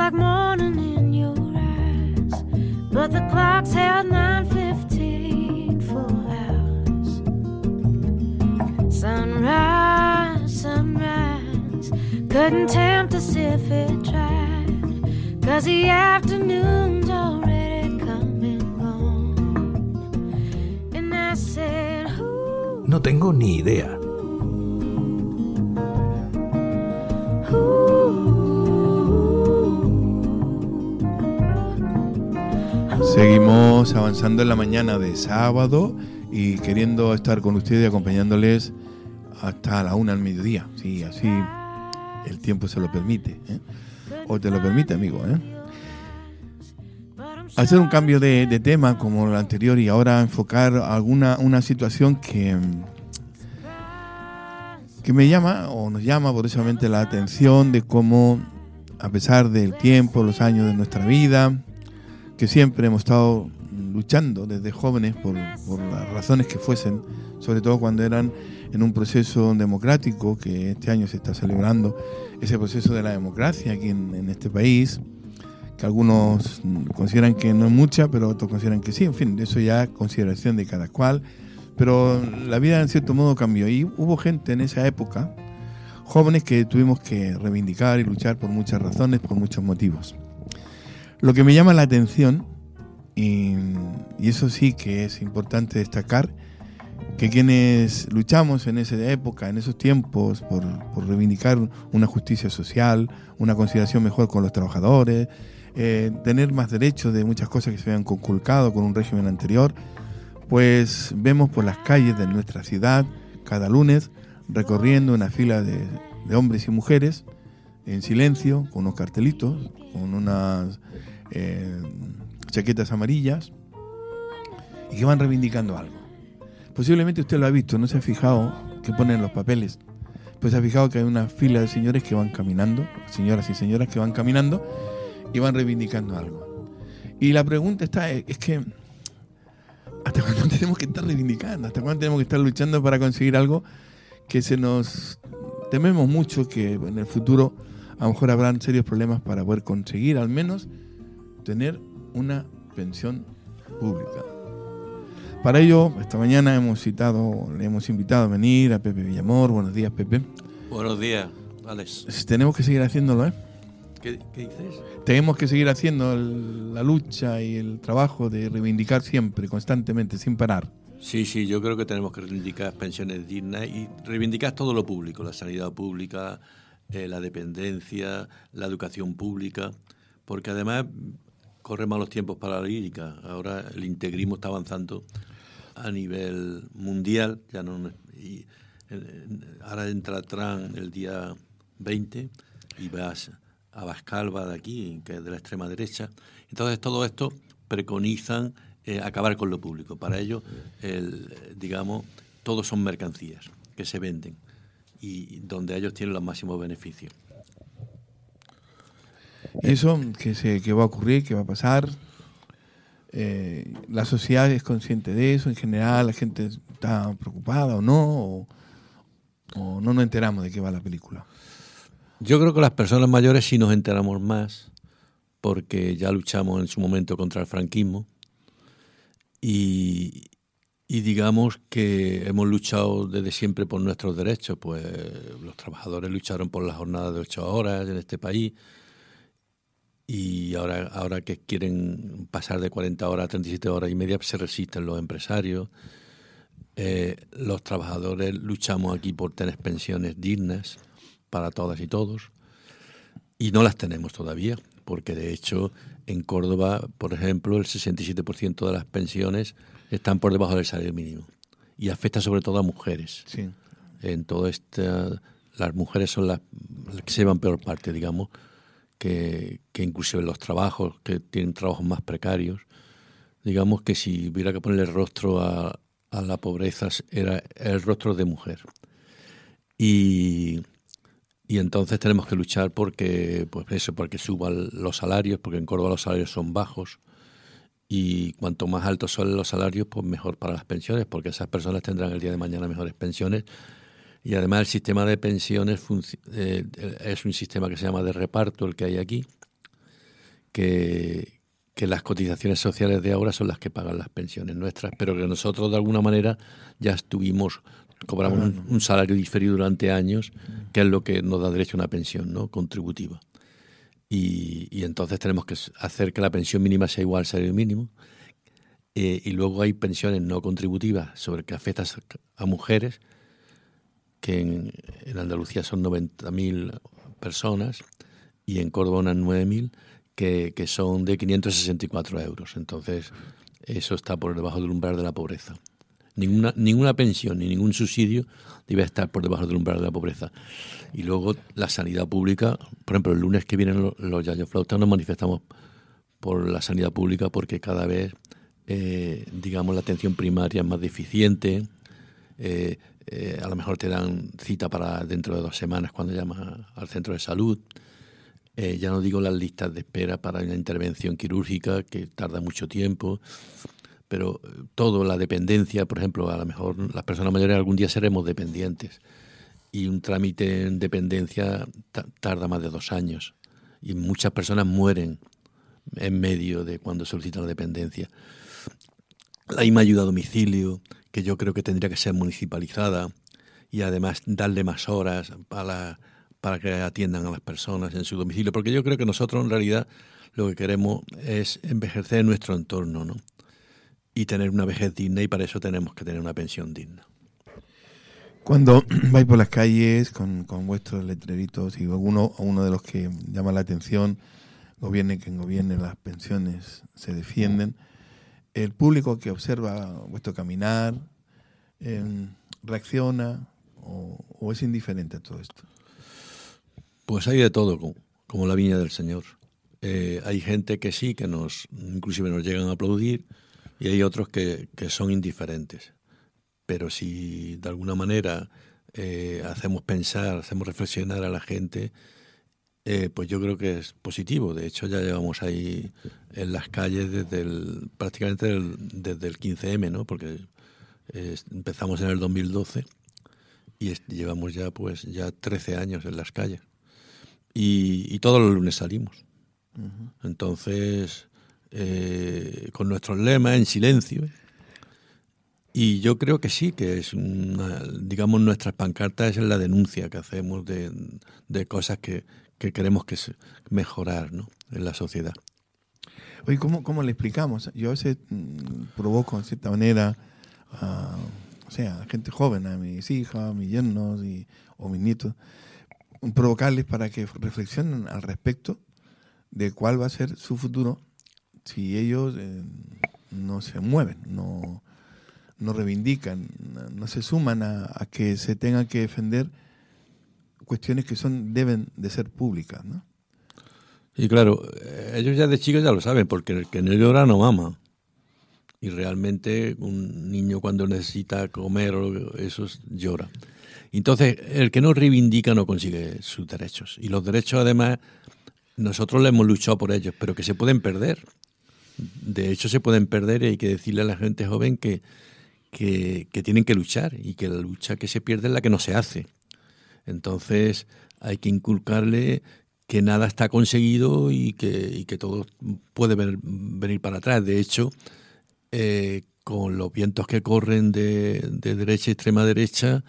like morning in your eyes, but the clock's held 9:15 for hours. Sunrise, sunrise, couldn't tempt us if it tried, 'cause the afternoon's already come and gone. And I said, ooh, no tengo ni idea. Seguimos avanzando en la mañana de sábado y queriendo estar con ustedes y acompañándoles hasta la 1 del mediodía. Sí, así el tiempo se lo permite, ¿eh? O te lo permite, amigo, ¿eh? Hacer un cambio de tema como el anterior y ahora enfocar una situación que me llama o nos llama poderosamente la atención de cómo, a pesar del tiempo, los años de nuestra vida, que siempre hemos estado luchando desde jóvenes por las razones que fuesen, sobre todo cuando eran en un proceso democrático, que este año se está celebrando ese proceso de la democracia aquí en este país, que algunos consideran que no es mucha, pero otros consideran que sí. En fin, eso ya es consideración de cada cual. Pero la vida en cierto modo cambió y hubo gente en esa época, jóvenes, que tuvimos que reivindicar y luchar por muchas razones, por muchos motivos. Lo que me llama la atención, y eso sí que es importante destacar, que quienes luchamos en esa época, en esos tiempos, por reivindicar una justicia social, una consideración mejor con los trabajadores, tener más derechos de muchas cosas que se habían conculcado con un régimen anterior, pues vemos por las calles de nuestra ciudad cada lunes recorriendo una fila de hombres y mujeres en silencio, con unos cartelitos, con unas chaquetas amarillas, y que van reivindicando algo. Posiblemente usted lo ha visto, no se ha fijado que ponen los papeles, pues se ha fijado que hay una fila de señores que van caminando, señoras y señoras que van caminando y van reivindicando algo. Y la pregunta es que ¿hasta cuándo tenemos que estar reivindicando? ¿Hasta cuándo tenemos que estar luchando para conseguir algo que tememos mucho que en el futuro a lo mejor habrán serios problemas para poder conseguir al menos tener una pensión pública? Para ello, esta mañana le hemos invitado a venir a Pepe Villamor. Buenos días, Pepe. Buenos días, Alex. Tenemos que seguir haciéndolo, ¿eh? ¿Qué dices? Tenemos que seguir haciendo la lucha y el trabajo de reivindicar siempre, constantemente, sin parar. Sí, yo creo que tenemos que reivindicar pensiones dignas y reivindicar todo lo público, la sanidad pública, la dependencia, la educación pública, porque además corren malos tiempos para la lírica. Ahora el integrismo está avanzando a nivel mundial, ahora entra Trump el día 20 y vas a Bascalva de aquí, que es de la extrema derecha. Entonces todo esto preconizan acabar con lo público. Para ello, todos son mercancías que se venden y donde ellos tienen los máximos beneficios. Eso, que va a ocurrir, que va a pasar, la sociedad es consciente de eso, en general la gente está preocupada o no nos enteramos de qué va la película. Yo creo que las personas mayores sí nos enteramos más, porque ya luchamos en su momento contra el franquismo y digamos que hemos luchado desde siempre por nuestros derechos. Pues los trabajadores lucharon por la jornada de 8 horas en este país y ahora que quieren pasar de 40 horas a 37 horas y media, se resisten los empresarios. Los trabajadores luchamos aquí por tener pensiones dignas para todas y todos, y no las tenemos todavía, porque de hecho en Córdoba, por ejemplo, el 67% de las pensiones están por debajo del salario mínimo y afecta sobre todo a mujeres. Sí. En todo las mujeres son las que se llevan peor parte, digamos, que inclusive los trabajos, que tienen trabajos más precarios. Digamos que si hubiera que ponerle rostro a la pobreza, era el rostro de mujer. Y entonces tenemos que luchar porque suban los salarios, porque en Córdoba los salarios son bajos y cuanto más altos son los salarios, pues mejor para las pensiones, porque esas personas tendrán el día de mañana mejores pensiones. Y además el sistema de pensiones es un sistema que se llama de reparto, el que hay aquí, que las cotizaciones sociales de ahora son las que pagan las pensiones nuestras, pero que nosotros de alguna manera ya cobramos un salario diferido durante años, que es lo que nos da derecho a una pensión, ¿no?, contributiva. Y entonces tenemos que hacer que la pensión mínima sea igual al salario mínimo. Y luego hay pensiones no contributivas sobre que afectan a mujeres, que en Andalucía son 90.000 personas y en Córdoba unas 9.000, que son de 564 euros. Entonces, eso está por debajo del umbral de la pobreza. Ninguna pensión ni ningún subsidio debe estar por debajo del umbral de la pobreza. Y luego la sanidad pública, por ejemplo, el lunes que vienen los yayoflautas nos manifestamos por la sanidad pública porque cada vez, digamos, la atención primaria es más deficiente. A lo mejor te dan cita para dentro de 2 semanas cuando llamas al centro de salud. Ya no digo las listas de espera para una intervención quirúrgica que tarda mucho tiempo, pero todo, la dependencia, por ejemplo, a lo mejor las personas mayores algún día seremos dependientes y un trámite en dependencia tarda más de 2 años y muchas personas mueren en medio de cuando solicitan la dependencia. La misma ayuda a domicilio, que yo creo que tendría que ser municipalizada y además darle más horas para que atiendan a las personas en su domicilio, porque yo creo que nosotros en realidad lo que queremos es envejecer en nuestro entorno, ¿no?, y tener una vejez digna, y para eso tenemos que tener una pensión digna. Cuando vais por las calles con vuestros letreritos y uno de los que llama la atención, gobierne quien gobierne, las pensiones se defienden, el público que observa vuestro caminar reacciona o es indiferente a todo esto. Pues hay de todo, como la viña del Señor. Hay gente que sí, que inclusive nos llegan a aplaudir, y hay otros que son indiferentes. Pero si de alguna manera hacemos reflexionar a la gente, pues yo creo que es positivo. De hecho, ya llevamos ahí en las calles prácticamente desde el 15M, ¿no?, porque empezamos en el 2012 y llevamos ya 13 años en las calles. Y todos los lunes salimos. Uh-huh. Entonces, con nuestros lemas, en silencio. Y yo creo que sí, que es digamos, nuestras pancartas es la denuncia que hacemos de cosas que queremos mejorar, ¿no?, en la sociedad. Oye, ¿cómo le explicamos? Yo a veces provoco, en cierta manera, a gente joven, a mis hijas, a mis yernos o mis nietos, provocarles para que reflexionen al respecto de cuál va a ser su futuro si ellos no se mueven, no reivindican, no se suman a que se tengan que defender cuestiones que deben de ser públicas, ¿no? Y claro, ellos ya de chicos ya lo saben, porque el que no llora no mama. Y realmente un niño cuando necesita comer eso llora. Entonces, el que no reivindica no consigue sus derechos. Y los derechos, además, nosotros le hemos luchado por ellos, pero que se pueden perder. De hecho, se pueden perder y hay que decirle a la gente joven que tienen que luchar y que la lucha que se pierde es la que no se hace. Entonces, hay que inculcarle que nada está conseguido y que todo puede venir para atrás. De hecho, con los vientos que corren de derecha y extrema derecha,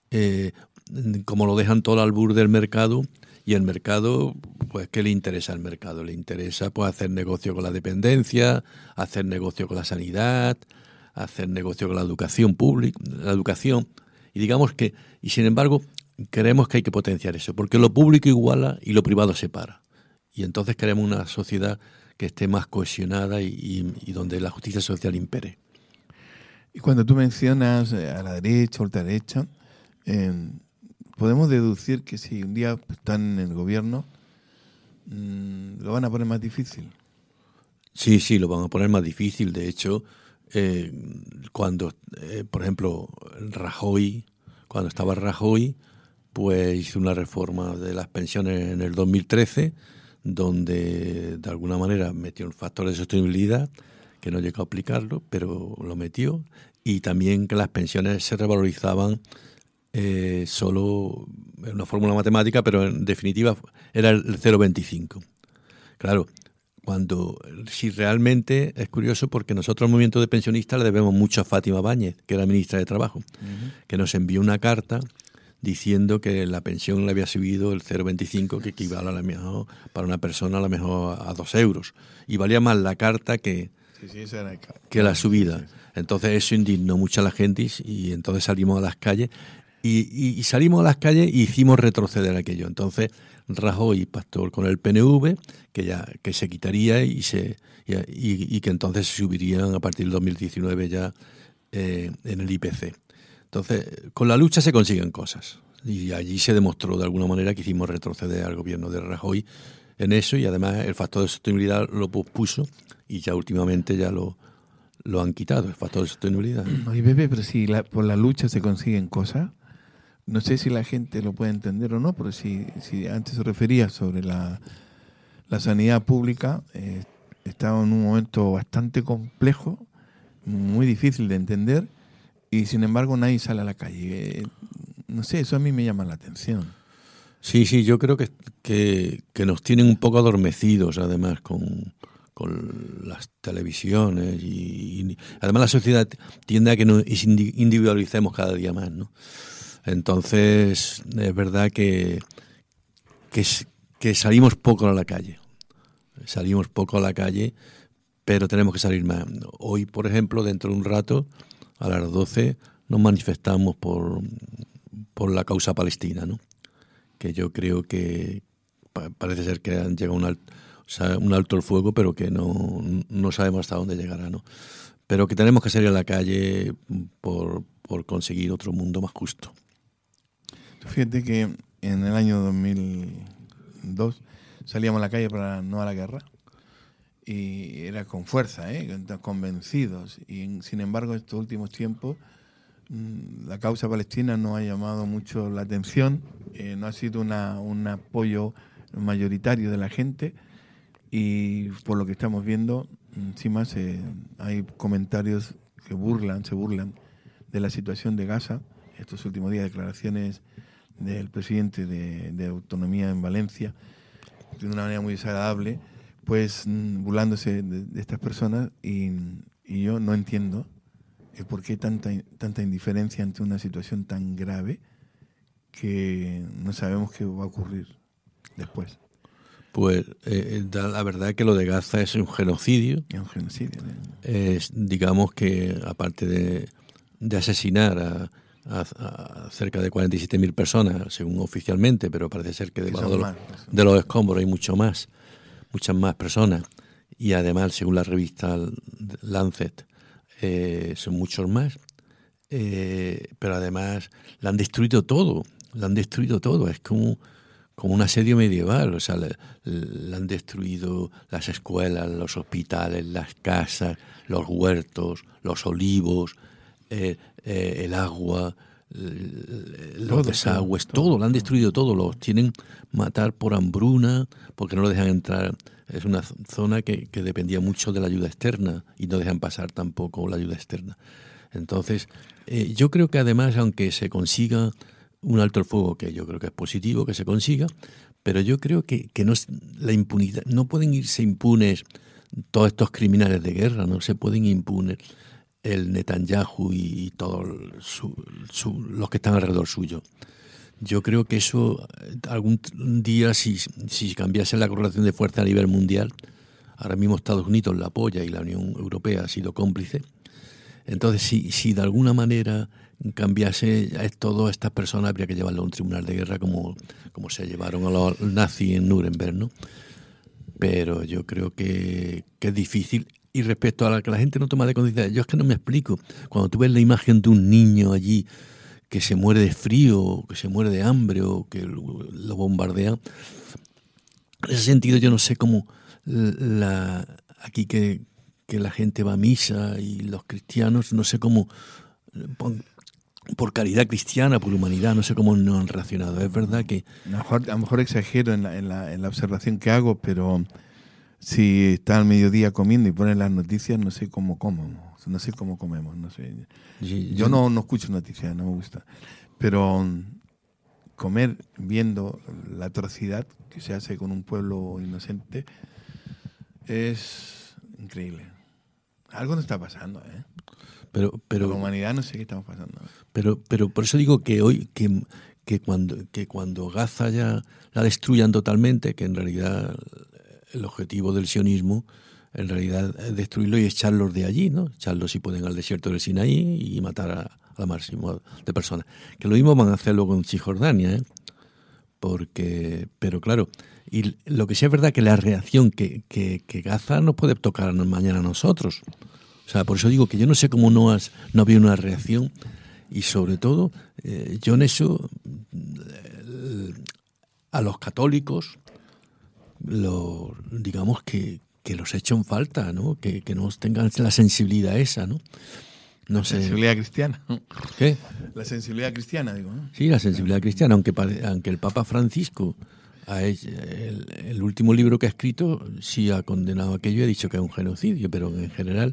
como lo dejan todo al albur del mercado, y el mercado, pues, ¿qué le interesa al mercado? Le interesa, pues, hacer negocio con la dependencia, hacer negocio con la sanidad, hacer negocio con la educación pública, y digamos que, y sin embargo, creemos que hay que potenciar eso, porque lo público iguala y lo privado separa. Y entonces queremos una sociedad que esté más cohesionada y donde la justicia social impere. Y cuando tú mencionas a la derecha o ultraderecha, podemos deducir que si un día están en el gobierno, lo van a poner más difícil. Sí, lo van a poner más difícil. De hecho, cuando, por ejemplo, cuando estaba Rajoy, pues hizo una reforma de las pensiones en el 2013, donde de alguna manera metió un factor de sostenibilidad, que no llegó a aplicarlo, pero lo metió, y también que las pensiones se revalorizaban solo en una fórmula matemática, pero en definitiva era el 0,25. Claro, si realmente es curioso, porque nosotros al movimiento de pensionistas le debemos mucho a Fátima Báñez, que era ministra de Trabajo, que nos envió una carta diciendo que la pensión le había subido el 0,25, que equivale a lo mejor para una persona a lo mejor a 2 euros. Y valía más la carta que la subida. Entonces eso indignó mucho a la gente y entonces salimos a las calles y salimos a las calles y hicimos retroceder aquello. Entonces Rajoy pactó con el PNV que se quitaría y que entonces se subirían a partir del 2019 ya en el IPC. Entonces, con la lucha se consiguen cosas. Y allí se demostró de alguna manera que hicimos retroceder al gobierno de Rajoy en eso, y además el factor de sostenibilidad lo pospuso y ya últimamente ya lo han quitado, el factor de sostenibilidad. Oye, Pepe, pero si por la lucha se consiguen cosas, no sé si la gente lo puede entender o no, pero si antes se refería sobre la sanidad pública, estaba en un momento bastante complejo, muy difícil de entender, y sin embargo nadie sale a la calle. No sé, eso a mí me llama la atención. Sí, yo creo que nos tienen un poco adormecidos, además, con las televisiones y además la sociedad tiende a que nos individualicemos cada día más, ¿no? Entonces, es verdad que salimos poco a la calle. Salimos poco a la calle, pero tenemos que salir más. Hoy, por ejemplo, dentro de un rato, a las 12, nos manifestamos por la causa palestina, ¿no? Que yo creo que parece ser que han llegado un alto el fuego, pero que no sabemos hasta dónde llegará, ¿no? Pero que tenemos que salir a la calle por conseguir otro mundo más justo. Fíjate que en el año 2002 salíamos a la calle para no a la guerra y era con fuerza, convencidos, y sin embargo estos últimos tiempos la causa palestina no ha llamado mucho la atención, no ha sido un apoyo mayoritario de la gente, y por lo que estamos viendo encima hay comentarios que se burlan de la situación de Gaza. Estos últimos días, declaraciones del presidente de Autonomía en Valencia, de una manera muy desagradable, pues burlándose de estas personas, y yo no entiendo el por qué tanta indiferencia ante una situación tan grave que no sabemos qué va a ocurrir después. Pues la verdad que lo de Gaza es un genocidio. Es un genocidio. Digamos que aparte de asesinar a cerca de 47.000 personas, según oficialmente, pero parece ser que debajo de los escombros hay muchas más personas, y además, según la revista Lancet, son muchos más, pero además la han destruido todo, es como un asedio medieval. O sea, le han destruido las escuelas, los hospitales, las casas, los huertos, los olivos, el agua, los desagües, todo, lo han destruido todo, los tienen matar por hambruna, porque no lo dejan entrar. Es una zona que dependía mucho de la ayuda externa y no dejan pasar tampoco la ayuda externa. Entonces, yo creo que además, aunque se consiga un alto el fuego, que yo creo que es positivo que se consiga, pero yo creo que no es la impunidad, no pueden irse impunes todos estos criminales de guerra, no se pueden impunes el Netanyahu y todos los que están alrededor suyo. Yo creo que eso algún día, si cambiase la correlación de fuerza a nivel mundial, ahora mismo Estados Unidos la apoya y la Unión Europea ha sido cómplice. Entonces, si de alguna manera cambiase a todas estas personas, habría que llevarlo a un tribunal de guerra como se llevaron a los nazis en Nuremberg, ¿no? Pero yo creo que es difícil. Y respecto a la que la gente no toma de conciencia, yo es que no me explico. Cuando tú ves la imagen de un niño allí que se muere de frío, o que se muere de hambre, o que lo bombardean, en ese sentido yo no sé cómo aquí que la gente va a misa y los cristianos, no sé cómo, por caridad cristiana, por humanidad, no sé cómo no han reaccionado. Es verdad que a lo mejor exagero en la observación que hago, pero si está al mediodía comiendo y ponen las noticias, no sé cómo comemos, no sé. Yo no escucho noticias, no me gusta. Pero comer viendo la atrocidad que se hace con un pueblo inocente Es increíble. Algo nos está pasando, ¿eh? Pero la humanidad no sé qué estamos pasando. Pero por eso digo que hoy, que cuando Gaza ya la destruyan totalmente, que en realidad el objetivo del sionismo en realidad es destruirlo y echarlos de allí, ¿no? Echarlos, si pueden, al desierto del Sinaí y matar a la máxima de personas. Que lo mismo van a hacer luego en Cisjordania, ¿eh? Pero claro, y lo que sí es verdad que la reacción que Gaza nos puede tocar mañana a nosotros. O sea, por eso digo que yo no sé cómo no había una reacción, y sobre todo yo en eso a los católicos digamos que los echo en falta, ¿no? Que no tengan la sensibilidad esa, ¿no? No sé. Sensibilidad cristiana. ¿Qué? La sensibilidad cristiana, digo, ¿no? Sí, la sensibilidad cristiana, aunque el Papa Francisco, el último libro que ha escrito, sí ha condenado aquello y ha dicho que es un genocidio, pero en general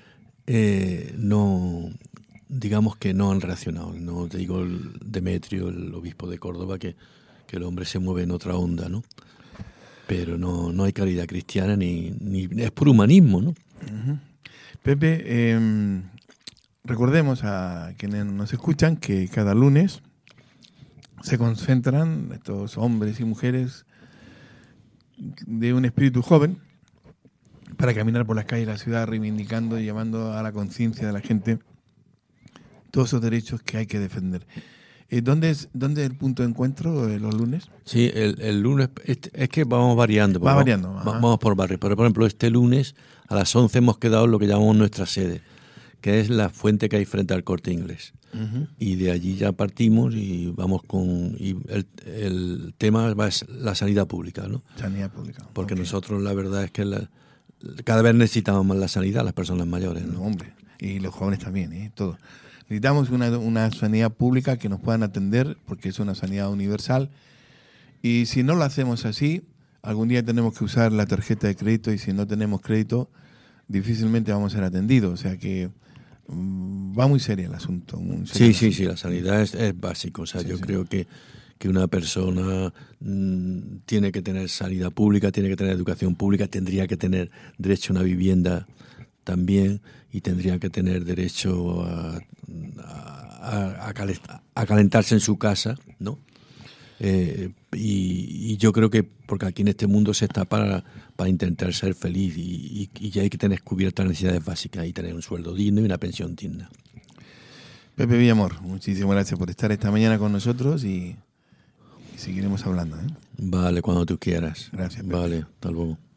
no, digamos que no han reaccionado. No te digo Demetrio, el obispo de Córdoba, que el hombre se mueve en otra onda, ¿no? Pero no hay caridad cristiana ni es por humanismo, ¿no? Uh-huh. Pepe, recordemos a quienes nos escuchan que cada lunes se concentran estos hombres y mujeres de un espíritu joven para caminar por las calles de la ciudad reivindicando y llevando a la conciencia de la gente todos esos derechos que hay que defender. ¿Dónde es el punto de encuentro los lunes? Sí, el lunes es que vamos variando. Va variando. Vamos por barrios. Pero, por ejemplo, este lunes a las 11 hemos quedado en lo que llamamos nuestra sede, que es la fuente que hay frente al Corte Inglés. Uh-huh. Y de allí ya partimos y vamos y el tema es la sanidad pública, ¿no? Sanidad pública. Porque nosotros la verdad es que cada vez necesitamos más la sanidad, las personas mayores, ¿no? No, hombre, y los jóvenes también, todos. Necesitamos una sanidad pública que nos puedan atender, porque es una sanidad universal. Y si no lo hacemos así, algún día tenemos que usar la tarjeta de crédito, y si no tenemos crédito, difícilmente vamos a ser atendidos. O sea que va muy serio el asunto. Sí, la sanidad es básico. O sea, yo creo que una persona tiene que tener sanidad pública, tiene que tener educación pública, tendría que tener derecho a una vivienda también, y tendría que tener derecho a calentarse en su casa, ¿no? Y yo creo que, porque aquí en este mundo se está para intentar ser feliz, y ya hay que tener cubiertas las necesidades básicas y tener un sueldo digno y una pensión digna. Pepe Villamor, muchísimas gracias por estar esta mañana con nosotros, y seguiremos hablando, ¿eh? Vale, cuando tú quieras. Gracias, Pepe. Vale, hasta luego.